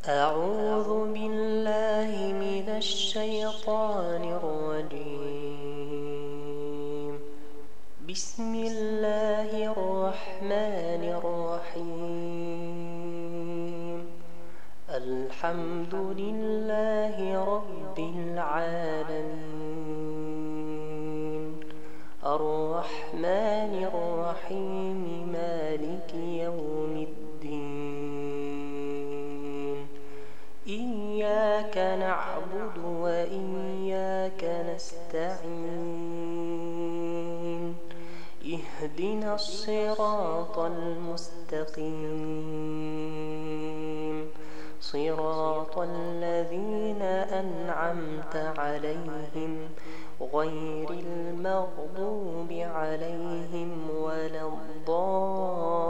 أعوذ بالله من الشيطان الرجيم. بسم الله الرحمن الرحيم. الحمد لله رب العالمين، الرحمن الرحيم، مالك يوم الدين. إياك نعبد وإياك نستعين. اهدنا الصراط المستقيم، صراط الذين أنعمت عليهم غير المغضوب عليهم ولا الضالين.